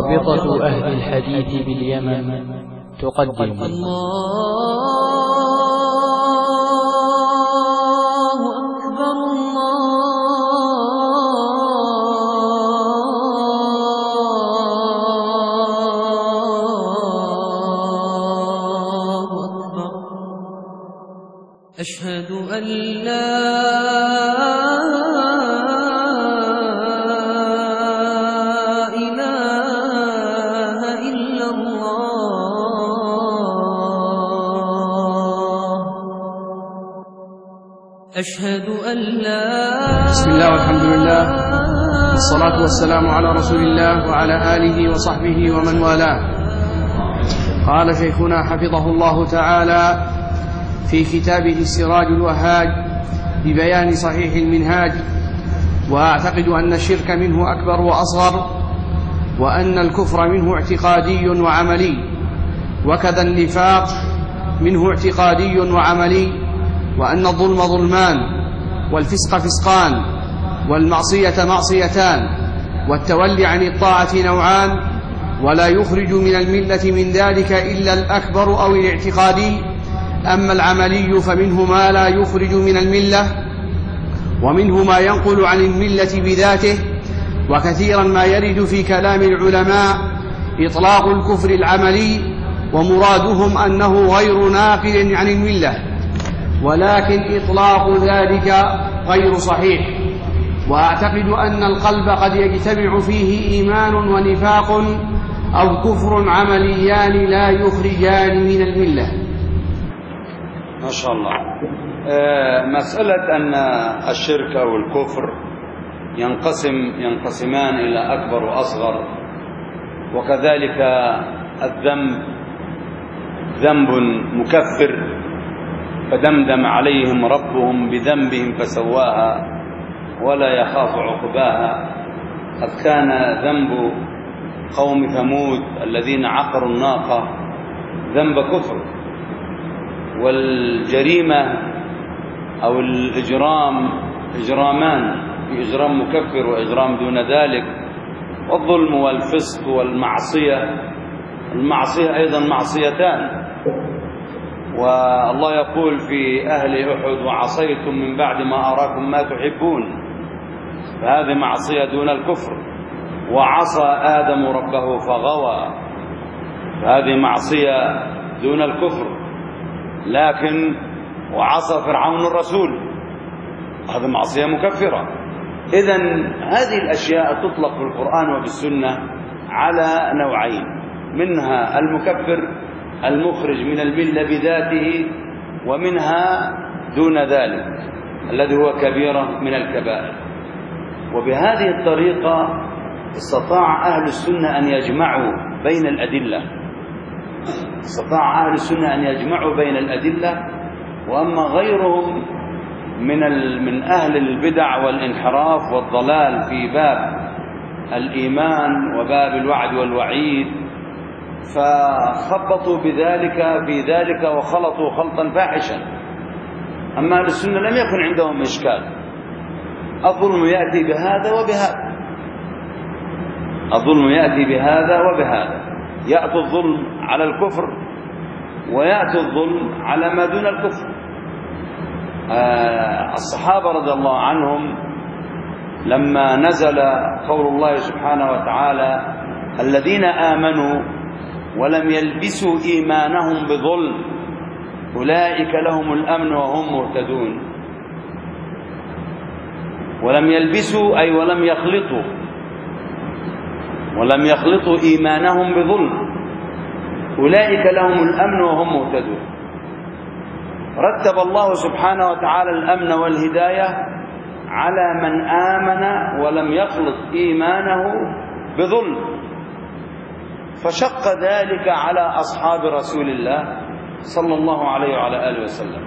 رابطة أهل الحديث باليمن تقدم أشهد أن لا إله إلا الله. أشهد أن لا. بسم الله والحمد لله والصلاة والسلام على رسول الله وعلى آله وصحبه ومن والاه. قال شيخنا حفظه الله تعالى في كتابه السراج الوهاج ببيان صحيح المنهاج: وأعتقد أن الشرك منه أكبر وأصغر، وأن الكفر منه اعتقادي وعملي، وكذا النفاق منه اعتقادي وعملي، وأن الظلم ظلمان، والفسق فسقان، والمعصية معصيتان، والتولي عن الطاعة نوعان، ولا يخرج من الملة من ذلك إلا الأكبر أو الاعتقادي. أما العملي فمنه ما لا يخرج من الملة، ومنه ما ينقل عن الملة بذاته، وكثيرا ما يرد في كلام العلماء إطلاق الكفر العملي، ومرادهم أنه غير ناقل عن الملة، ولكن إطلاق ذلك غير صحيح. وأعتقد أن القلب قد يجتمع فيه إيمان ونفاق أو كفر عمليان لا يخرجان من الملة. ما شاء الله. مسألة أن الشرك أو الكفر ينقسمان إلى أكبر وأصغر، وكذلك الذنب ذنب مكفر فدمدم عليهم ربهم بذنبهم فسواها ولا يخاف عقباها. قد كان ذنب قوم ثمود الذين عقروا الناقة ذنب كفر، والجريمة أو الإجرام إجرامان، في إجرام مكفر وإجرام دون ذلك، والظلم والفسق والمعصية. المعصية أيضا معصيتان، والله يقول في أهل أحد: وعصيتم من بعد ما أراكم ما تحبون. فهذه معصية دون الكفر. وعصى آدم ربه فغوى، فهذه معصية دون الكفر. لكن وعصى فرعون الرسول، هذا معصية مكفرة. إذن هذه الأشياء تطلق في القرآن وبالسنة على نوعين: منها المكفر المخرج من الملة بذاته، ومنها دون ذلك الذي هو كبيرة من الكبائر. وبهذه الطريقة استطاع أهل السنة أن يجمعوا بين الأدلة، استطاع أهل السنة أن يجمعوا بين الأدلة. وأما غيرهم من أهل البدع والانحراف والضلال في باب الإيمان وباب الوعد والوعيد فخبطوا في ذلك وخلطوا خلطا فاحشا. أما أهل السنة لم يكن عندهم إشكال، الظلم يأتي بهذا وبهذا، الظلم يأتي بهذا وبهذا. يأتي الظلم على الكفر ويأتي الظلم على ما دون الكفر. الصحابة رضي الله عنهم لما نزل قول الله سبحانه وتعالى: الذين آمنوا ولم يلبسوا إيمانهم بظلم أولئك لهم الأمن وهم مهتدون. ولم يلبسوا أي ولم يخلطوا إيمانهم بظلم أولئك لهم الأمن وهم مهتدون. رتب الله سبحانه وتعالى الأمن والهداية على من آمن ولم يخلط إيمانه بظلم، فشق ذلك على أصحاب رسول الله صلى الله عليه وعلى آله وسلم،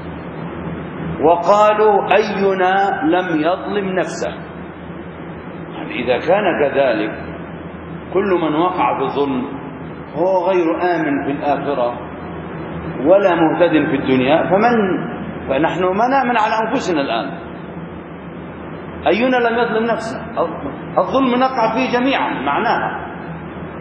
وقالوا: أينا لم يظلم نفسه. يعني إذا كان كذلك كل من وقع بظلم هو غير آمن في الآخرة ولا مهتد في الدنيا، فنحن ما نأمن على أنفسنا الآن. أينا لم يظلم نفسه؟ الظلم نقع فيه جميعا معناها،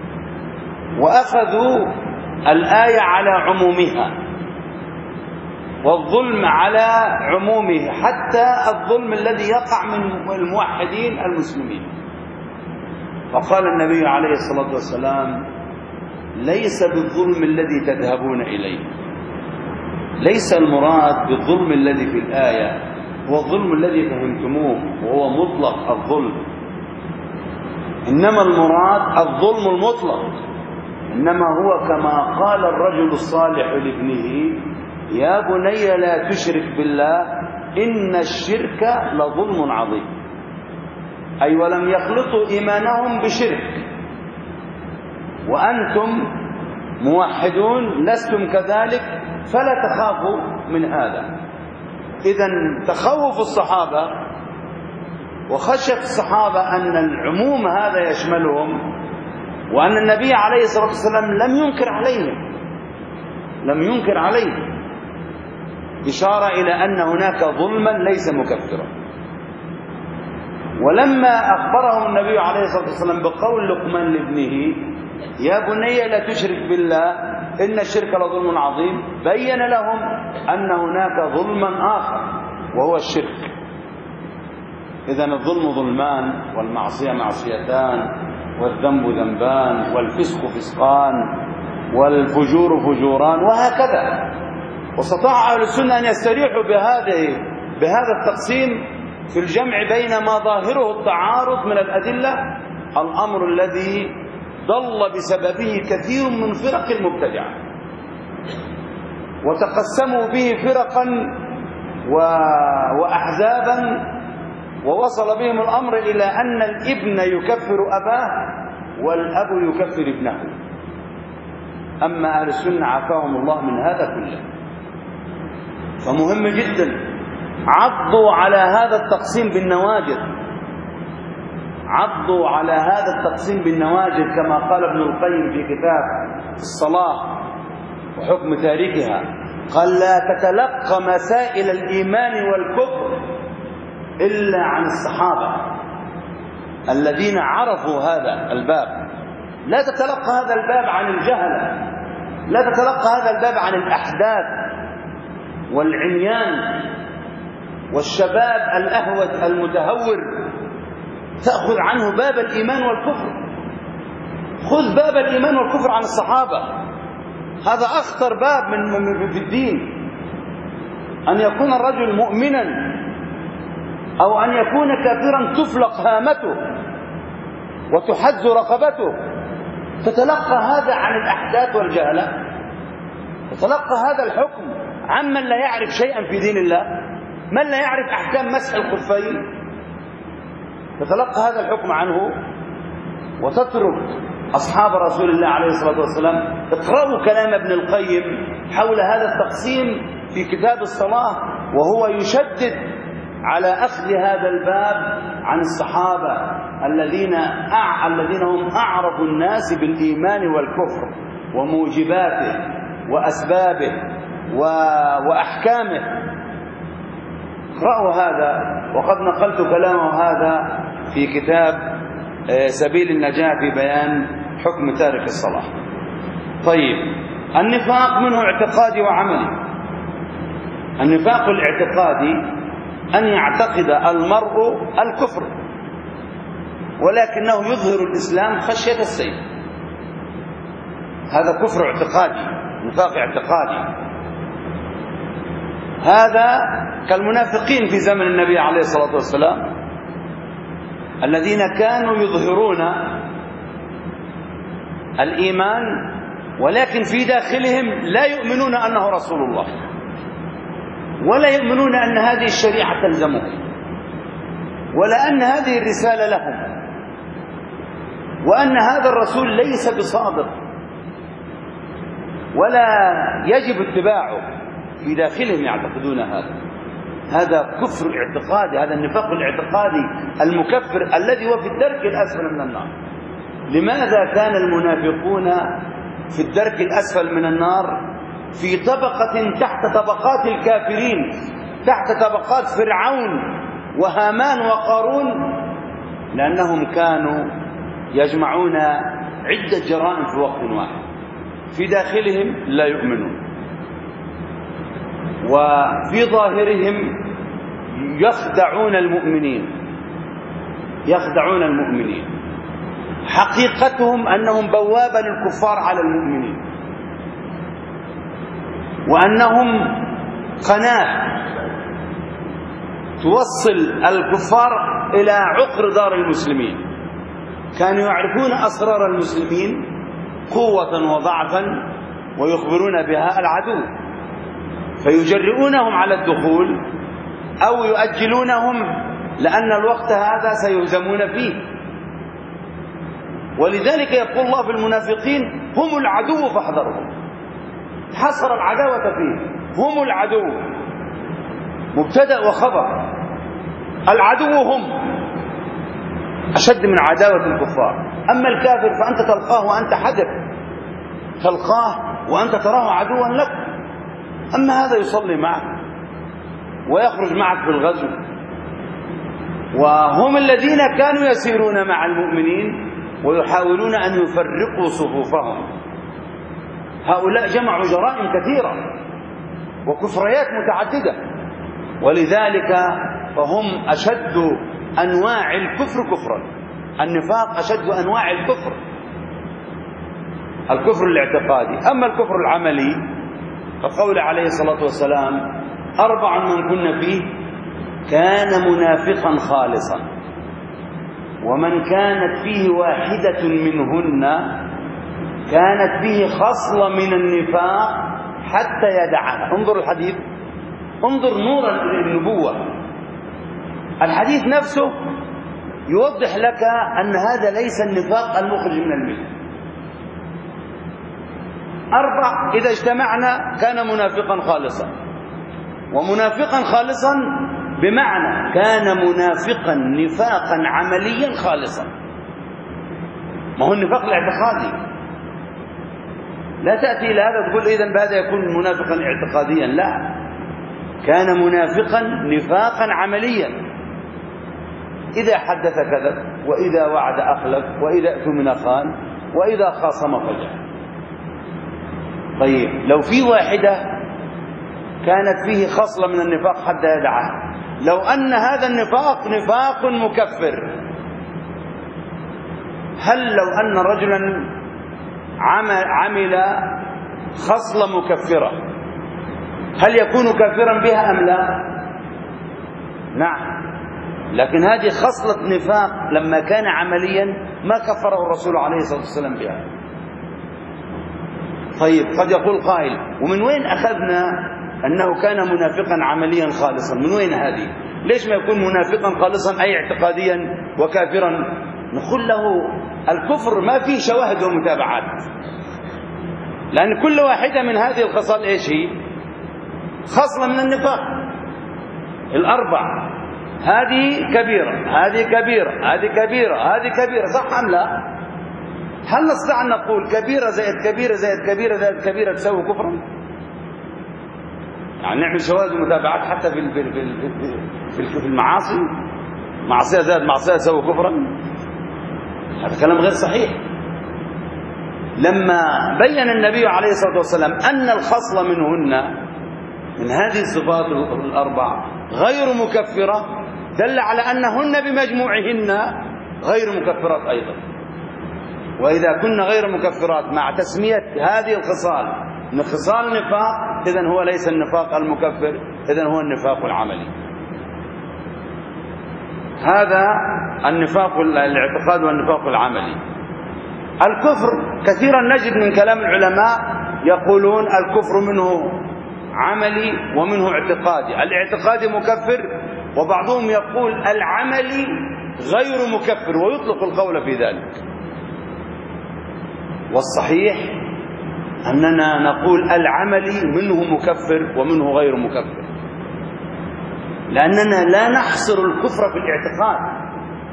وأخذوا الآية على عمومها والظلم على عمومه، حتى الظلم الذي يقع من الموحدين المسلمين. فقال النبي عليه الصلاة والسلام: ليس بالظلم الذي تذهبون إليه، ليس المراد بالظلم الذي في الآية هو الظلم الذي فهمتموه وهو مطلق الظلم، إنما المراد الظلم المطلق، إنما هو كما قال الرجل الصالح لابنه: يا بني لا تشرك بالله إن الشرك لظلم عظيم. أي ولم يخلطوا إيمانهم بشرك، وأنتم موحدون لستم كذلك، فلا تخافوا من هذا. إذن تخوف الصحابة وخشية الصحابة أن العموم هذا يشملهم، وأن النبي عليه الصلاة والسلام لم ينكر عليهم إشارة إلى أن هناك ظلما ليس مكفرا. ولما أخبرهم النبي عليه الصلاة والسلام بقول لقمان لابنه: يا بني لا تشرك بالله إن الشرك لظلم عظيم، بين لهم أن هناك ظلما آخر وهو الشرك. إذن الظلم ظلمان، والمعصية معصيتان، والذنب ذنبان، والفسق فسقان، والفجور فجوران، وهكذا. واستطاع أهل السنة أن يستريحوا بهذا التقسيم في الجمع بين ما ظاهره التعارض من الأدلة، الأمر الذي ضل بسببه كثير من فرق المبتدعة، وتقسموا به فرقا وأحزابا، ووصل بهم الأمر إلى أن الابن يكفر أباه والأب يكفر ابنه. أما أهل السنة عافاهم الله من هذا كله. فمهم جدا عضوا على هذا التقسيم بالنواجذ، عضوا على هذا التقسيم بالنواجذ، كما قال ابن القيم في كتاب الصلاة وحكم تاركها، قال: لا تتلقى مسائل الإيمان والكفر إلا عن الصحابة الذين عرفوا هذا الباب، لا تتلقى هذا الباب عن الجهلة، لا تتلقى هذا الباب عن الأحداث والعميان والشباب الأهوج المتهور. تأخذ عنه باب الإيمان والكفر، خذ باب الإيمان والكفر عن الصحابة. هذا أخطر باب في الدين، أن يكون الرجل مؤمنا أو أن يكون كافرا تفلق هامته وتحز رقبته. تتلقى هذا عن الأحداث والجهلة، تتلقى هذا الحكم عمن لا يعرف شيئا في دين الله، من لا يعرف أحكام مسح الخفين، تتلقى هذا الحكم عنه وتترك أصحاب رسول الله عليه الصلاة والسلام. اقرأوا كلام ابن القيم حول هذا التقسيم في كتاب الصلاة، وهو يشدد على أخذ هذا الباب عن الصحابة الذين هم أعرف الناس بالإيمان والكفر وموجباته وأسبابه وأحكامه. اقرأوا هذا، وقد نقلت كلامه هذا في كتاب سبيل النجاة في بيان حكم تارك الصلاة. طيب، النفاق منه اعتقادي وعملي. النفاق الاعتقادي أن يعتقد المرء الكفر ولكنه يظهر الإسلام خشية السيف، هذا كفر اعتقادي، نفاق اعتقادي. هذا كالمنافقين في زمن النبي عليه الصلاة والسلام الذين كانوا يظهرون الإيمان ولكن في داخلهم لا يؤمنون أنه رسول الله، ولا يؤمنون أن هذه الشريعة تلزمهم، ولا أن هذه الرسالة لهم، وأن هذا الرسول ليس بصادق ولا يجب اتباعه. في داخلهم يعتقدون هذا كفر اعتقادي، هذا النفاق الاعتقادي المكفر الذي هو في الدرك الأسفل من النار. لماذا كان المنافقون في الدرك الأسفل من النار في طبقة تحت طبقات الكافرين، تحت طبقات فرعون وهامان وقارون؟ لأنهم كانوا يجمعون عدة جرائم في وقت واحد، في داخلهم لا يؤمنون، وفي ظاهرهم يخدعون المؤمنين، حقيقتهم أنهم بوابة للكفار على المؤمنين، وأنهم قناة توصل الكفار إلى عقر دار المسلمين. كانوا يعرفون أسرار المسلمين قوة وضعفا ويخبرون بها العدو، فيجرؤونهم على الدخول أو يؤجلونهم لأن الوقت هذا سيهزمون فيه. ولذلك يقول الله في المنافقين: هم العدو فاحذرهم. حصر العداوة فيه، هم العدو، مبتدأ وخبر. العدو هم أشد من عداوة الكفار. أما الكافر فأنت تلقاه وأنت حذر، تلقاه وأنت تراه عدوا لك. أما هذا يصلي معك ويخرج معك في الغزو، وهم الذين كانوا يسيرون مع المؤمنين ويحاولون أن يفرقوا صفوفهم. هؤلاء جمعوا جرائم كثيرة وكفريات متعددة، ولذلك فهم أشد أنواع الكفر كفرا. النفاق أشد أنواع الكفر، الكفر الاعتقادي. أما الكفر العملي فقول عليه الصلاة والسلام: 4 من كن فيه كان منافقا خالصا، ومن كانت فيه واحدة منهن كانت فيه خصلة من النفاق حتى يدعها. انظر الحديث، انظر نور النبوة. الحديث نفسه يوضح لك أن هذا ليس النفاق المخرج من الملة. 4 إذا اجتمعنا كان منافقا خالصا. ومنافقا خالصا بمعنى كان منافقا نفاقا عمليا خالصا. ما هو النفاق الاعتقادي، لا تأتي إلى هذا تقول إذن بهذا يكون منافقا اعتقاديا، لا، كان منافقا نفاقا عمليا. إذا حدث كذب، وإذا وعد أخلف، وإذا اؤتمن خان، وإذا خاصم فجر. طيب لو في واحدة كانت فيه خصلة من النفاق حتى يدعها، لو أن هذا النفاق نفاق مكفر، هل لو أن رجلا عمل خصلة مكفرة هل يكون كافرا بها أم لا؟ نعم، لكن هذه خصلة نفاق لما كان عمليا ما كفره الرسول عليه الصلاة والسلام بها. طيب قد يقول قائل: ومن وين أخذنا أنه كان منافقا عمليا خالصا؟ من وين هذه؟ ليش ما يكون منافقا خالصا أي اعتقاديا وكافرا؟ نقول له الكفر ما فيه شواهد ومتابعات، لأن كل واحدة من هذه الخصال إيش هي؟ خصلة من النفاق. 4 هذه كبيرة، هذه كبيرة، هذه كبيرة، هذه كبيرة، صح أم لا؟ هل نستطيع أن نقول كبيرة زائد كبيرة زائد كبيرة زائد كبيرة تساوي كفرا؟ يعني نعمل شواهد ومتابعات حتى في المعاصي، معصية زائد معصية تساوي كفرا؟ هذا كلام غير صحيح. لما بين النبي عليه الصلاة والسلام أن الخصلة منهن من هذه الصفات 4 غير مكفرة، دل على أنهن بمجموعهن غير مكفرات أيضا. وإذا كن غير مكفرات مع تسمية هذه الخصال من خصال النفاق، إذن هو ليس النفاق المكفر، إذن هو النفاق العملي. هذا النفاق الاعتقاد والنفاق العملي. الكفر كثيرا نجد من كلام العلماء يقولون الكفر منه عملي ومنه اعتقادي. الاعتقادي مكفر، وبعضهم يقول العملي غير مكفر ويطلق القول في ذلك. والصحيح أننا نقول العملي منه مكفر ومنه غير مكفر، لأننا لا نحصر الكفر في الاعتقاد.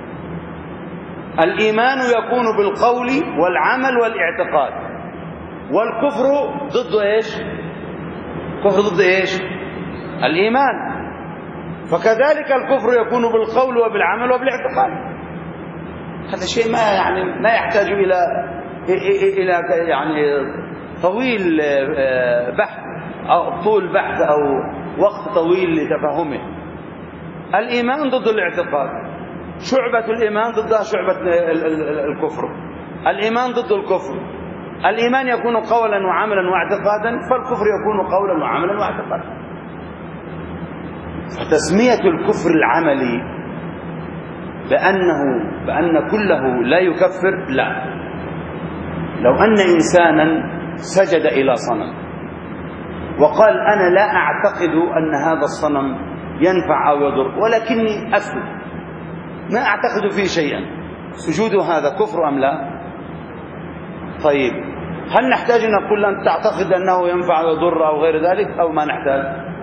الإيمان يكون بالقول والعمل والاعتقاد، والكفر ضد إيش؟ كفر ضد إيش؟ الإيمان. فكذلك الكفر يكون بالقول وبالعمل وبالاعتقاد. هذا شيء ما يحتاج إلى يعني طويل بحث أو طول بحث أو وقت طويل لتفهمه. الإيمان ضد الاعتقاد، شعبة الإيمان ضدها شعبة الكفر، الإيمان ضد الكفر. الإيمان يكون قولا وعملا واعتقادا، فالكفر يكون قولا وعملا واعتقادا. فتسمية الكفر العملي بأن كله لا يكفر، لا. لو أن إنسانا سجد إلى صنم وقال أنا لا أعتقد أن هذا الصنم ينفع أو يضر ولكني أسجد، ما أعتقد فيه شيئا، سجود هذا كفر أم لا؟ طيب هل نحتاج أن نقول أن تعتقد أنه ينفع أو يضر أو غير ذلك، أو ما نحتاج؟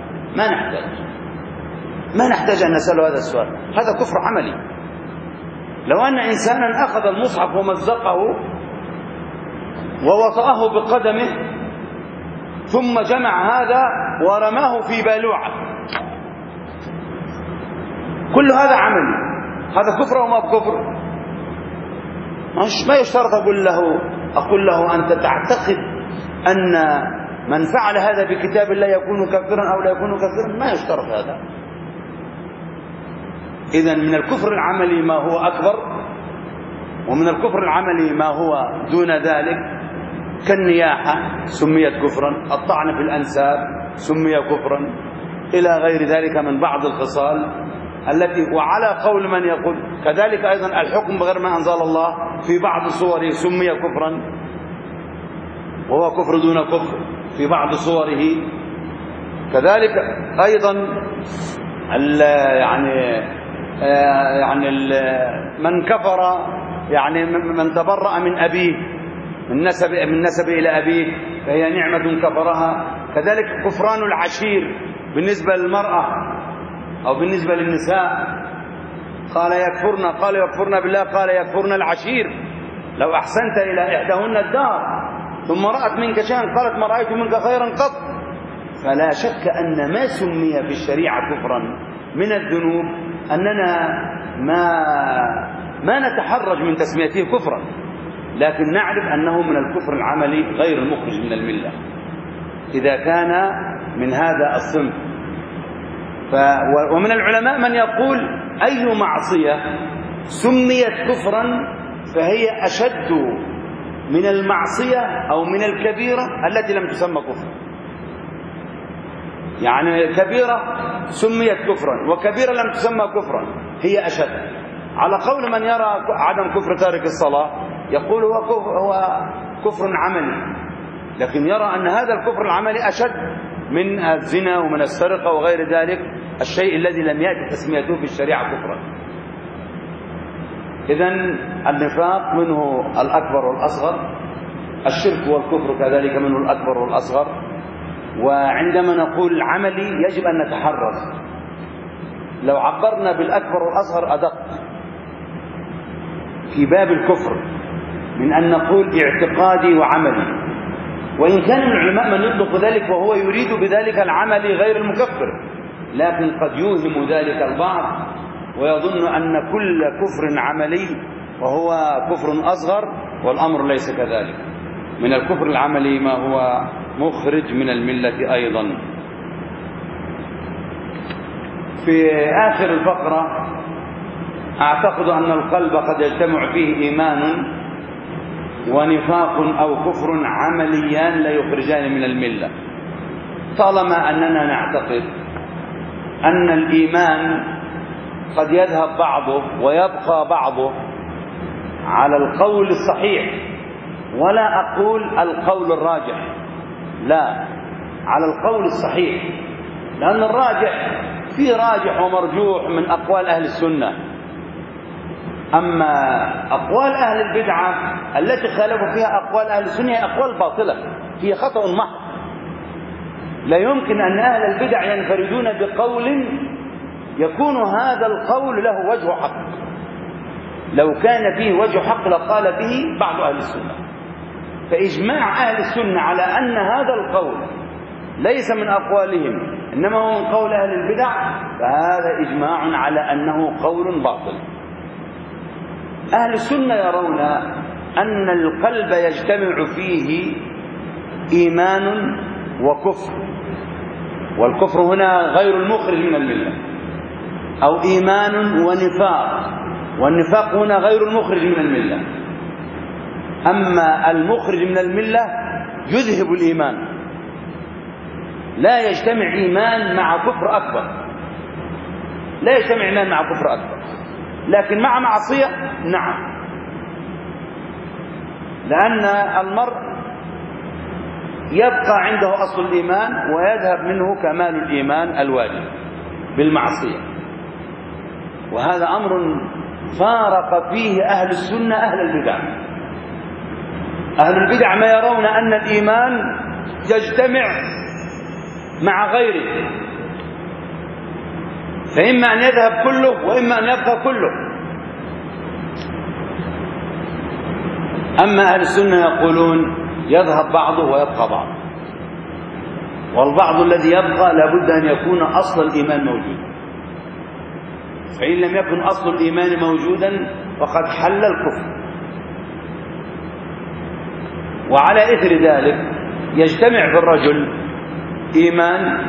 ما نحتاج أن نسأله هذا السؤال، هذا كفر عملي. لو أن إنسانا أخذ المصحف ومزقه ووطأه بقدمه ثم جمع هذا ورماه في بالوعة، كل هذا عملي، هذا كفر أو ما بكفر؟ ما يشترط أقول له أنت تعتقد أن من فعل هذا بكتاب الله يكون كافرا أو لا يكون كافرا، ما يشترط هذا. إذن من الكفر العملي ما هو أكبر، ومن الكفر العملي ما هو دون ذلك، كالنياحة سميت كفرا، الطعن في الأنساب سمي كفرا، إلى غير ذلك من بعض الخصال التي، وعلى قول من يقول كذلك أيضا الحكم بغير ما أنزل الله في بعض صوره سمي كفرا، وهو كفر دون كفر في بعض صوره. كذلك أيضا من كفر، يعني من تبرأ من أبيه، من نسب إلى أبيه فهي نعمة كفرها. كذلك كفران العشير بالنسبة للمرأة أو بالنسبة للنساء، قال يكفرن بالله، قال يكفرن العشير. لو أحسنت إلى إحداهن الدار ثم رأت منك شيئا قالت ما رأيت منك خيرا قط. فلا شك أن ما سمي في الشريعة كفرا من الذنوب أننا ما نتحرج من تسميته كفرا، لكن نعرف أنه من الكفر العملي غير المخرج من الملة إذا كان من هذا الصنف. ومن العلماء من يقول أي معصية سميت كفرا فهي أشد من المعصية أو من الكبيرة التي لم تسمى كفرا. يعني كبيرة سميت كفرا وكبيرة لم تسمى كفرا هي أشد. على قول من يرى عدم كفر تارك الصلاة يقول هو كفر عملي، لكن يرى أن هذا الكفر العملي أشد من الزنا ومن السرقة وغير ذلك، الشيء الذي لم يأتي تسميته في الشريعة كفرا. إذن النفاق منه الأكبر والأصغر، الشرك والكفر كذلك منه الأكبر والأصغر. وعندما نقول عملي يجب أن نتحرز، لو عبرنا بالأكبر والأصغر أدق في باب الكفر من أن نقول اعتقادي وعملي، وإن كان العلماء من يطلق ذلك وهو يريد بذلك العمل غير المكفر، لكن قد يوهم ذلك البعض ويظن أن كل كفر عملي وهو كفر أصغر، والأمر ليس كذلك. من الكفر العملي ما هو مخرج من الملة أيضا. في آخر الفقرة أعتقد أن القلب قد يجتمع فيه إيمان ونفاق أو كفر عمليان لا يخرجان من الملة، طالما أننا نعتقد أن الإيمان قد يذهب بعضه ويبقى بعضه على القول الصحيح، ولا أقول القول الراجح، لا، على القول الصحيح، لأن الراجح فيه راجح ومرجوح من أقوال أهل السنة. أما أقوال أهل البدعة التي خالفوا فيها أقوال أهل السنة هي أقوال باطلة، هي خطأ محض. لا يمكن أن أهل البدع ينفردون بقول يكون هذا القول له وجه حق. لو كان فيه وجه حق لقال به بعض أهل السنة. فإجماع أهل السنة على أن هذا القول ليس من أقوالهم إنما هو من قول أهل البدع، فهذا إجماع على أنه قول باطل. أهل السنة يرون أن القلب يجتمع فيه إيمان وكفر، والكفر هنا غير المخرج من الملة، أو إيمان ونفاق، والنفاق هنا غير المخرج من الملة. أما المخرج من الملة يذهب الإيمان، لا يجتمع إيمان مع كفر أكبر، لا يجتمع إيمان مع كفر أكبر، لكن مع معصية نعم، لأن المرء يبقى عنده أصل الإيمان ويذهب منه كمال الإيمان الواجب بالمعصية. وهذا أمر فارق فيه أهل السنة أهل البدع. أهل البدع ما يرون أن الإيمان يجتمع مع غيره، فإما أن يذهب كله وإما أن يبقى كله. أما أهل السنة يقولون يذهب بعضه ويبقى بعض، والبعض الذي يبقى لابد أن يكون أصل الإيمان موجود، فإن لم يكن أصل الإيمان موجودا فقد حل الكفر. وعلى إثر ذلك يجتمع في الرجل إيمان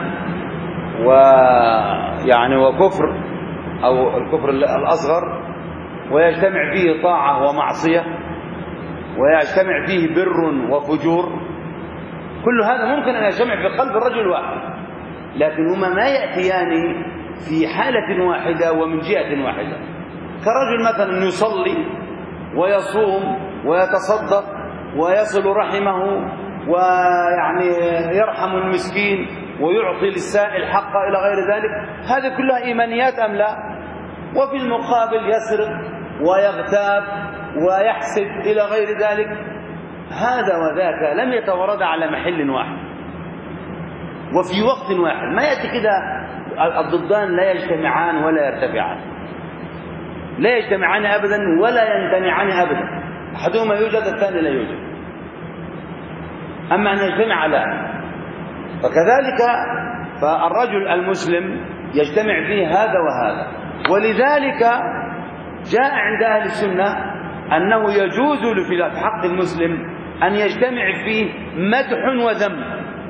وكفر أو الكفر الأصغر، ويجتمع فيه طاعة ومعصية، ويجتمع فيه بر وفجور. كل هذا ممكن أن يجتمع في قلب الرجل واحد، لكن هما ما يأتيان في حالة واحدة ومن جهة واحدة. كرجل مثلا يصلي ويصوم ويتصدق ويصل رحمه ويعني يرحم المسكين ويعطي للسائل حقه إلى غير ذلك، هذه كلها إيمانيات أم لا؟ وفي المقابل يسرق ويغتاب ويحسد إلى غير ذلك. هذا وذاك لم يتورد على محل واحد وفي وقت واحد، ما يأتي كده الضدان لا يجتمعان ولا يرتفعان، لا يجتمعان أبدا ولا ينتمعان أبدا، أحدهما يوجد الثاني لا يوجد. أما أن يجتمع لا. فكذلك فالرجل المسلم يجتمع فيه هذا وهذا، ولذلك جاء عند أهل السنة أنه يجوز في حق المسلم أن يجتمع فيه مدح وذم،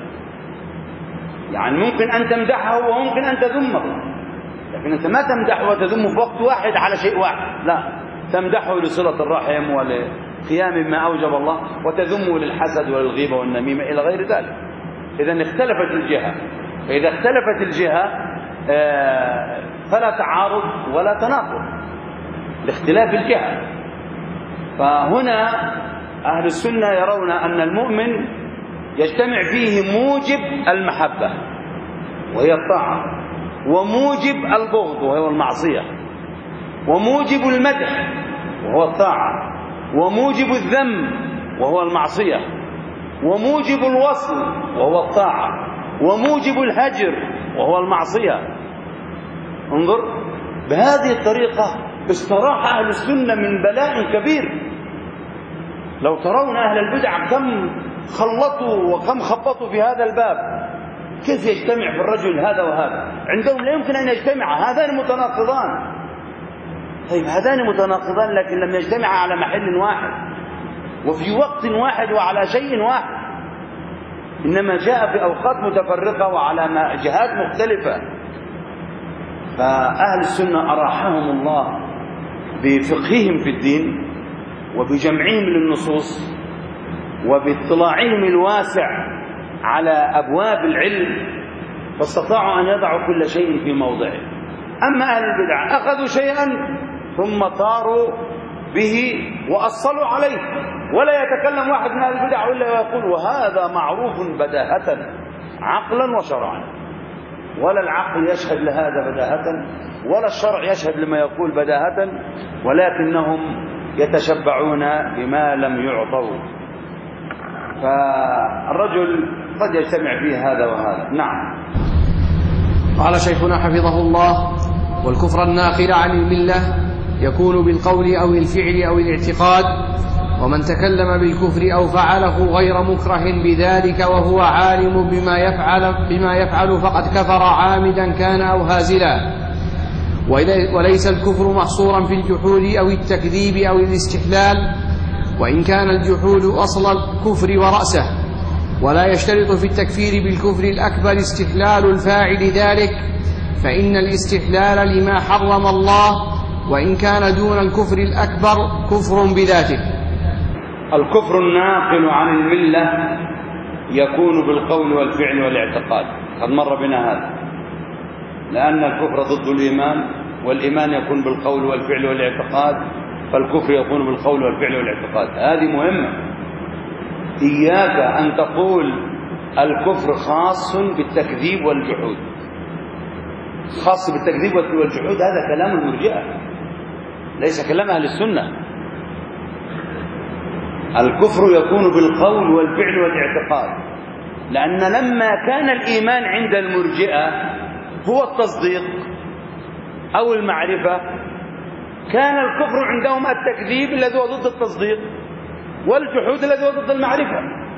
يعني ممكن أن تمدحه وممكن أن تذمه، لكن أنت ما تمدحه وتذمه في وقت واحد على شيء واحد، لا، تمدحه لصلة الرحم ولقيام بما أوجب الله، وتذمه للحسد وللغيبة والنميمة إلى غير ذلك. إذن اختلفت الجهة، فإذا اختلفت الجهة فلا تعارض ولا تناقض لاختلاف الجهة. فهنا أهل السنة يرون أن المؤمن يجتمع فيه موجب المحبة وهي الطاعة، وموجب البغض وهو المعصية، وموجب المدح وهو الطاعة، وموجب الذم وهو المعصية، وموجب الوصل وهو الطاعة، وموجب الهجر وهو المعصية. انظر، بهذه الطريقة استراح أهل السنة من بلاء كبير. لو ترون أهل البدع كم خلطوا وكم خبطوا في هذا الباب، كيف يجتمع في الرجل هذا وهذا؟ عندهم لا يمكن أن يجتمع، هذان متناقضان. طيب هذان متناقضان لكن لم يجتمعا على محل واحد وفي وقت واحد وعلى شيء واحد، إنما جاء في أوقات متفرقة وعلى جهات مختلفة. فأهل السنة أراحهم الله بفقههم في الدين وبجمعهم للنصوص وباطلاعهم الواسع على أبواب العلم، فاستطاعوا أن يضعوا كل شيء في موضعه. أما أهل البدع أخذوا شيئا ثم طاروا به وأصلوا عليه، ولا يتكلم واحد من أهل البدع إلا ويقول وهذا معروف بداهة عقلا وشرعا، ولا العقل يشهد لهذا بداهة ولا الشرع يشهد لما يقول بداهة، ولكنهم يتشبعون بما لم يعطوا. فالرجل قد يجتمع فيه هذا وهذا. نعم. قال شيخنا حفظه الله: والكفر الناقل عن الملة يكون بالقول أو الفعل أو الاعتقاد، ومن تكلم بالكفر أو فعله غير مكره بذلك وهو عالم بما يفعل فقد كفر عامدا كان أو هازلا. وليس الكفر محصورا في الجحود أو التكذيب أو الاستحلال، وإن كان الجحود أصل الكفر ورأسه، ولا يشترط في التكفير بالكفر الأكبر استحلال الفاعل ذلك، فإن الاستحلال لما حرم الله وإن كان دون الكفر الأكبر كفر بذاته. الكفر الناقل عن الملة يكون بالقول والفعل والاعتقاد، قد مر بنا هذا، لأن الكفر ضد الإيمان، والإيمان يكون بالقول والفعل والاعتقاد، فالكفر يكون بالقول والفعل والاعتقاد. هذه مهمة. إياك أن تقول الكفر خاص بالتكذيب والجحود، خاص بالتكذيب والجحود، هذا كلام المرجئة ليس كلام أهل السنة. الكفر يكون بالقول والفعل والاعتقاد، لأن لما كان الإيمان عند المرجئة هو التصديق أو المعرفة، كان الكفر عندهم التكذيب الذي هو ضد التصديق، والجحود الذي هو ضد المعرفة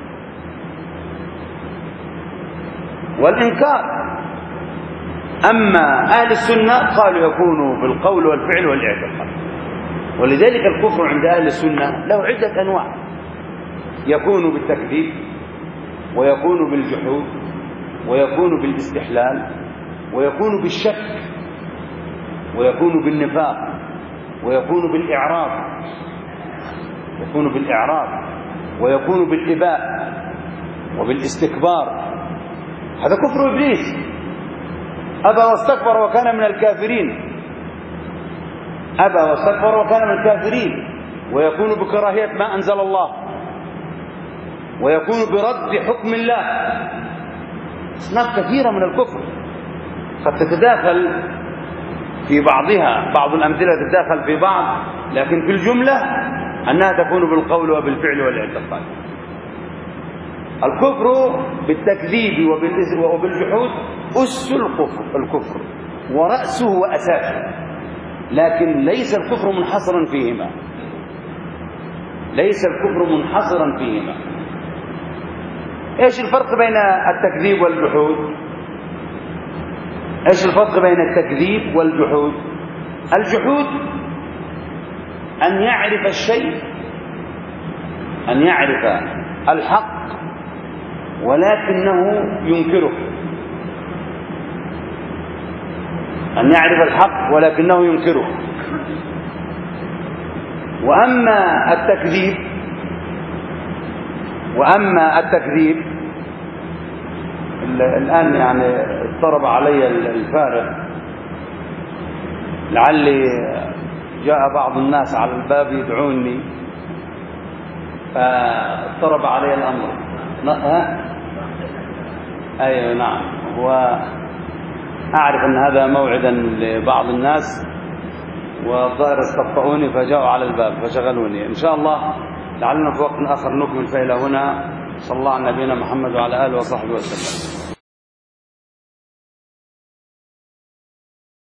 والإنكار. أما أهل السنة قالوا يكون بالقول والفعل والاعتقاد، ولذلك الكفر عند أهل السنة له عدة أنواع، يكون بالتكذيب، ويكون بالجحود، ويكون بالاستحلال، ويكون بالشك، ويكون بالنفاق، ويكون بالإعراض، ويكون بالإباء وبالاستكبار. هذا كفر إبليس، أبى واستكبر وكان من الكافرين، أبى واستكبر وكان من الكافرين. ويكون بكراهية ما أنزل الله، ويكون برد حكم الله. أصناف كثيرة من الكفر قد تتداخل في بعضها، بعض الأمثلة تتداخل في بعض، لكن في الجملة أنها تكون بالقول وبالفعل والاعتقاد. الكفر بالتكذيب وبالجحود أس الكفر ورأسه وأساسه، لكن ليس الكفر منحصرا فيهما، ليس الكفر منحصرا فيهما. إيش الفرق بين التكذيب والجحود؟ إيش الفرق بين التكذيب والجحود؟ الجحود أن يعرف الشيء، أن يعرف الحق ولكنه ينكره، أن يعرف الحق ولكنه ينكره. وأما التكذيب الآن يعني اضطرب علي الفارق، لعلي جاء بعض الناس على الباب يدعوني فاضطرب علي الأمر. أيوة نعم، وأعرف أن هذا موعدا لبعض الناس، والظاهر استبطؤوني فجاءوا على الباب فشغلوني. إن شاء الله لعلنا في وقت آخر نكمل، فإلى هنا صلى الله على نبينا محمد وعلى آله وصحبه وسلم.